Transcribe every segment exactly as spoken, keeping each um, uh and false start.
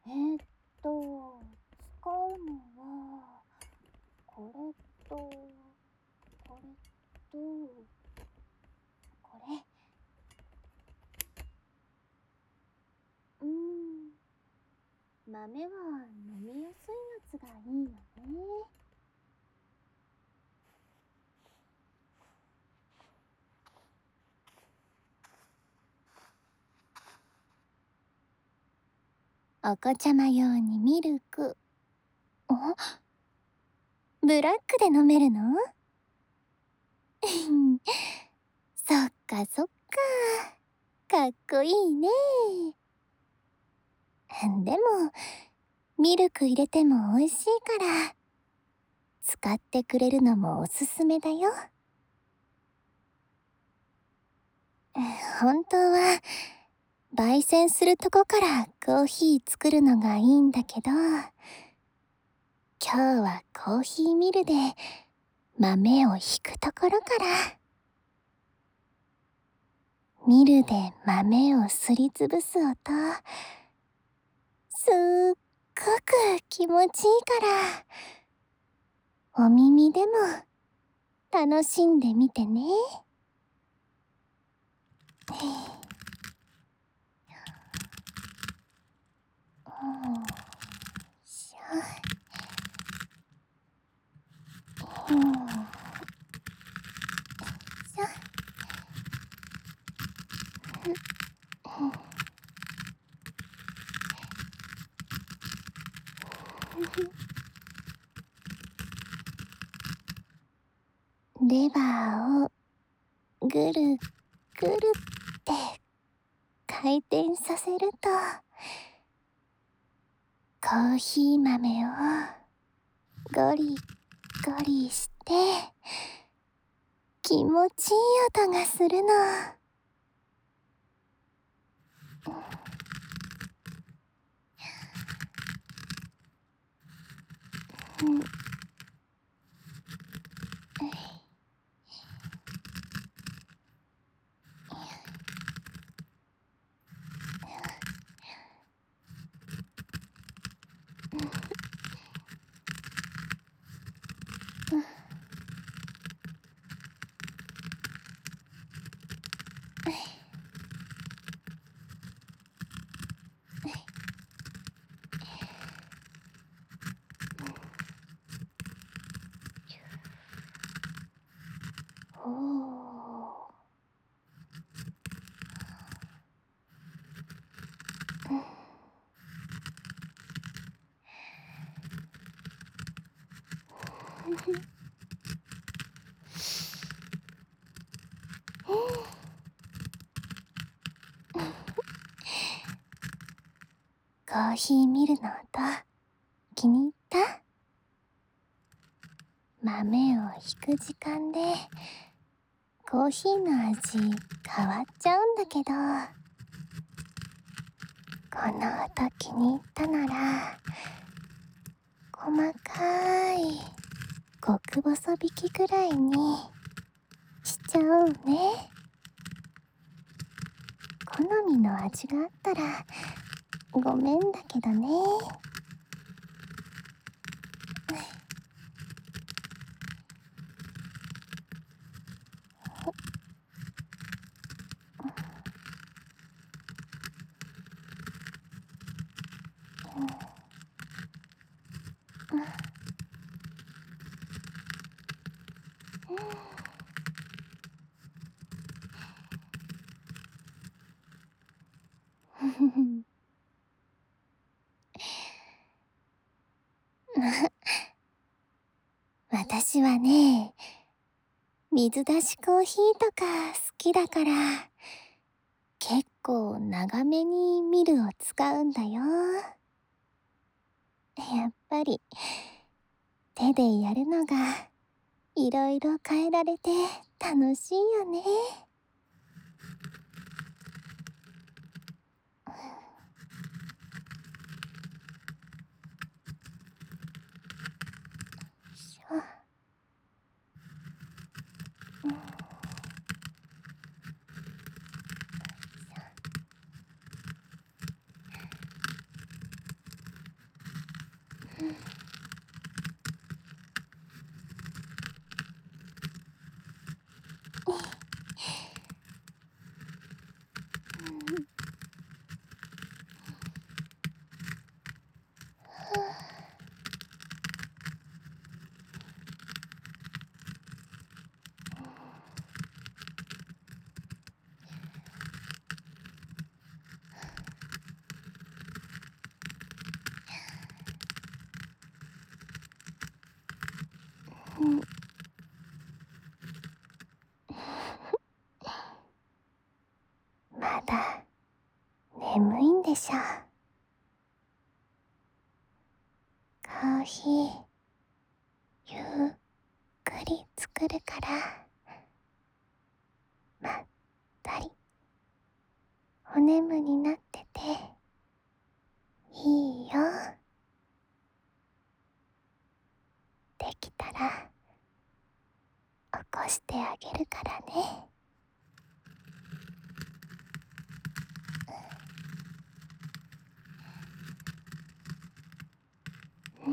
えー、っと、使うのは、これと、これと、これ。うーん、豆は飲みやすいやつがいいよね。お子ちゃま用にミルク。あ、ブラックで飲めるの？そっかそっか。かっこいいね。でも、ミルク入れても美味しいから、使ってくれるのもおすすめだよ。本当は、焙煎するとこからコーヒー作るのがいいんだけど、今日はコーヒーミルで豆をひくところから。ミルで豆をすりつぶす音、すっごく気持ちいいから、お耳でも楽しんでみてね。うんしょうんしょレバーをぐるぐるって回転させると、コーヒー豆をゴリゴリして気持ちいい音がするの。うん、おー。コーヒーミルの音、気に入った？豆をひく時間でコーヒーの味変わっちゃうんだけど、この音気に入ったなら、細かい極細引きぐらいにしちゃうね。好みの味があったらごめんだけどね。私はね、水出しコーヒーとか好きだから、結構長めにミルを使うんだよ。やっぱり手でやるのがいろいろ変えられて楽しいよね。しょ、うん、 まだ眠いんでしょ。コーヒーゆっくり作るからまったりお眠になってていいよ。できたら起こしてあげるからね。うん。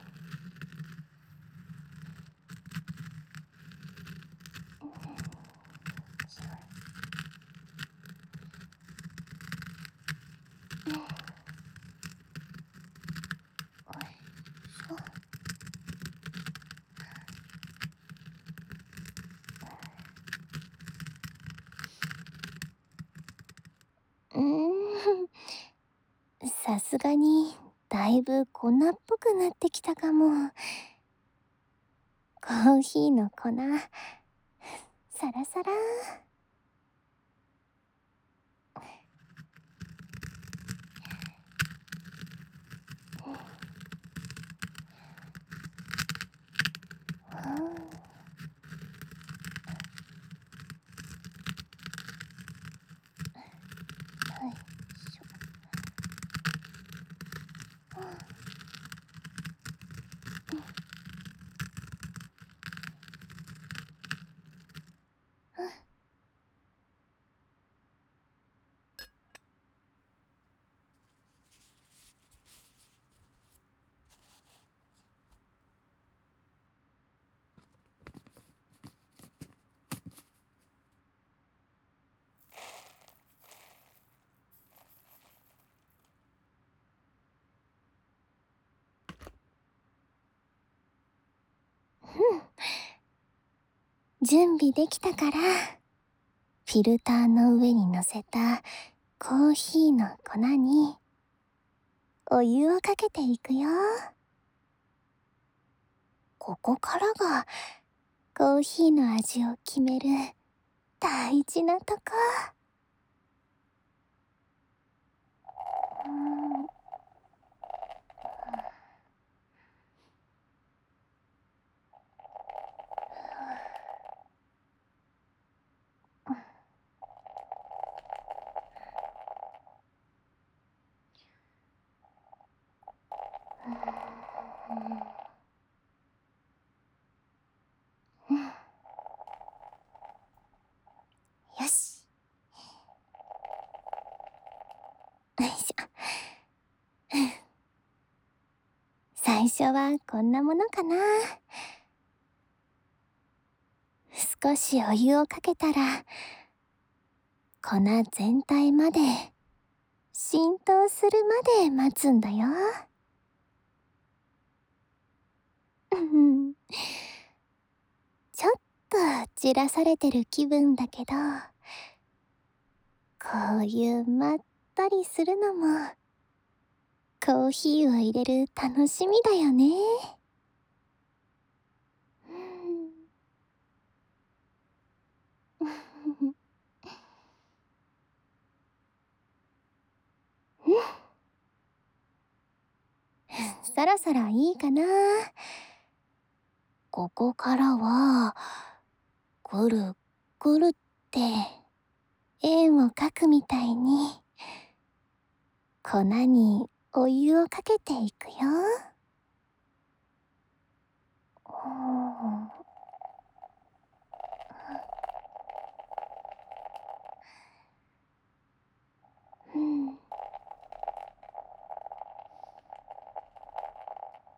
うーん、さすがにだいぶ粉っぽくなってきたかも。コーヒーの粉サラサラ。はいしょ。準備できたからフィルターの上に乗せたコーヒーの粉にお湯をかけていくよ。ここからがコーヒーの味を決める大事なとこ。うん。よし。よいしょ。最初はこんなものかな。少しお湯をかけたら粉全体まで浸透するまで待つんだよ。うんちょっとじらされてる気分だけど、こういうまったりするのもコーヒーを入れる楽しみだよね。うんそろそろいいかな。ここからはぐるぐるって円を描くみたいに粉にお湯をかけていくよ。うん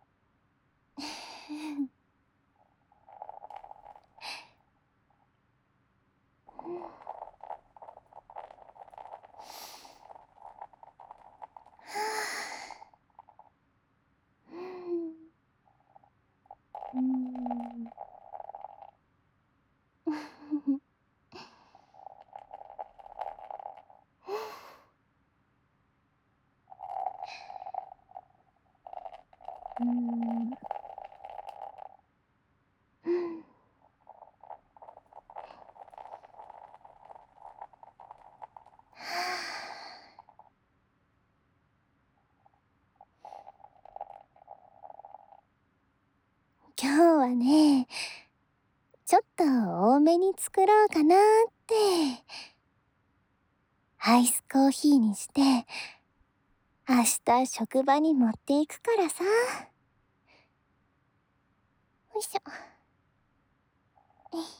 ん。うん。今日はね、ちょっと多めに作ろうかなって。アイスコーヒーにして、明日職場に持っていくからさ。よいしょ。えい。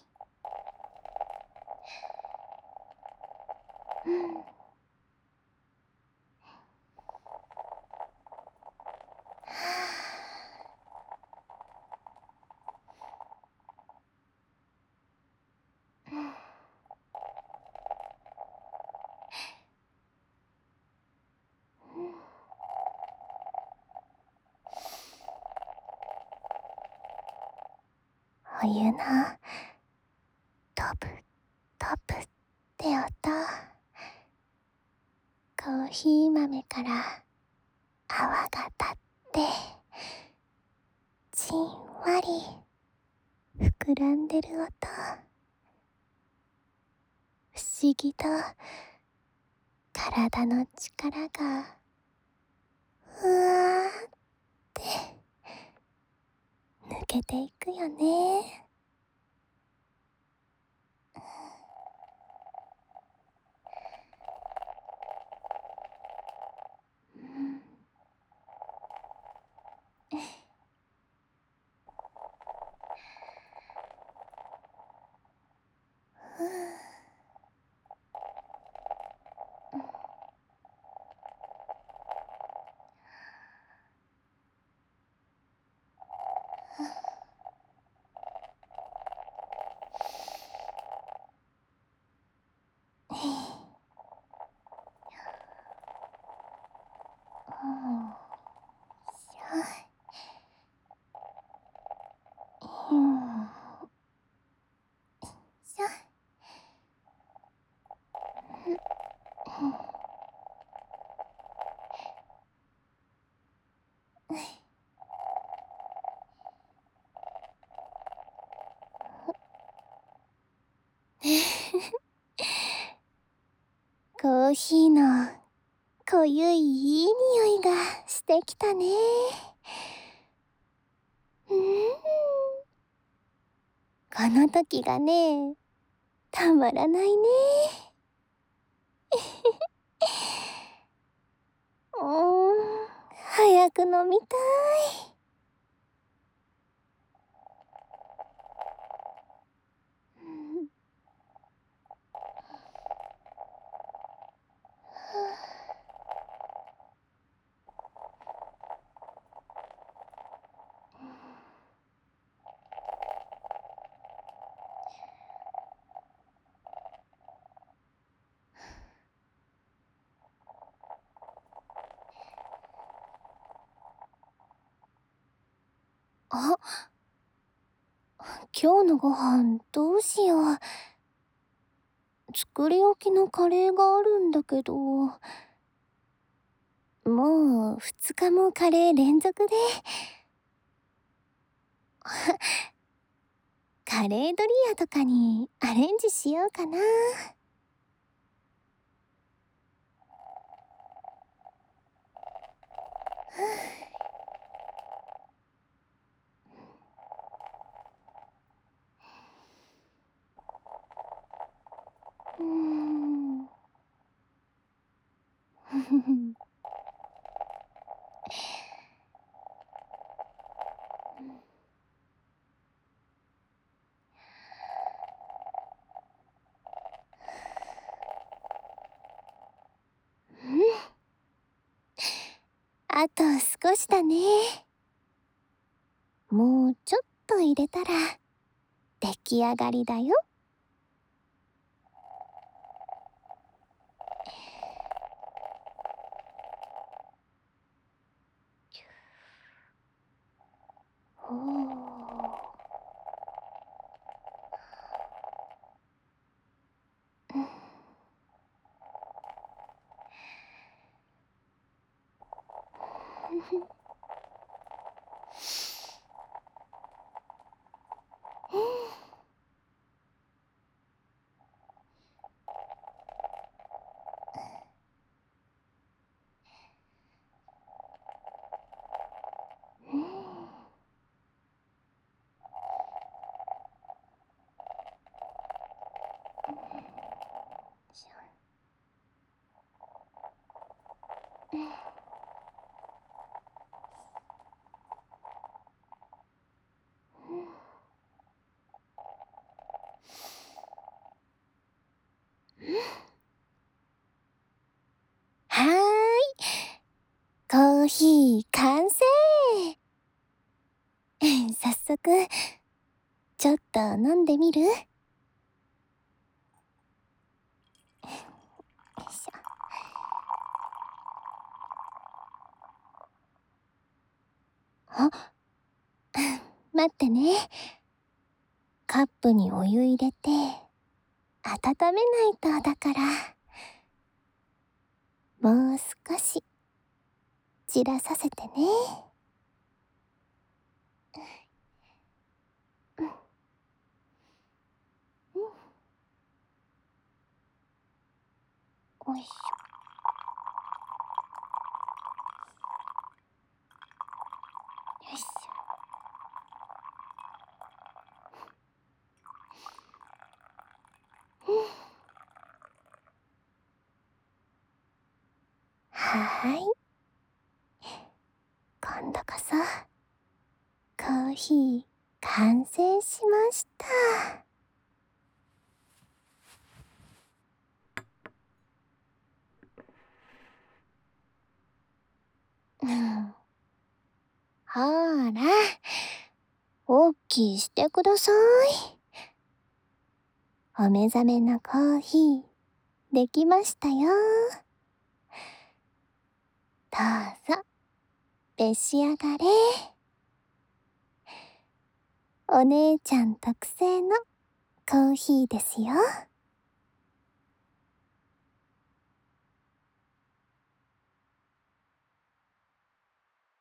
うん。うん。お湯のトプトプって音。コーヒー豆から泡が立って、じんわり膨らんでる音。不思議と体の力がふわーって抜けていくよね。うん。ふう。うん。ええ。うん。しょ。うん。しょ。うん。うん。うん。コーヒーの濃ゆいいい匂いがしてきたね。うん。この時がね、たまらないね。うーん、早く飲みたい。うん。あ、今日のご飯どうしよう。作り置きのカレーがあるんだけど、もうふつかもカレー連続で。カレードリアとかにアレンジしようかな。うーん。ふふふん。うん。うん。あと少しだね。もうちょっと入れたら出来上がりだよ。ほお。うん。ふふ。 はーい、コーヒー完成。早速ちょっと飲んでみる？よいしょ。あ、待ってね。カップにお湯入れて温めないとだから。もう少し散らさせてね。うん、うん、おいしょ。よいしょ。うん、はーい、今度こそコーヒー完成しました。うん、ほーら、おっきいしてください。お目覚めのコーヒーできましたよ。どうぞ召し上がれ。お姉ちゃん特製のコーヒーですよ。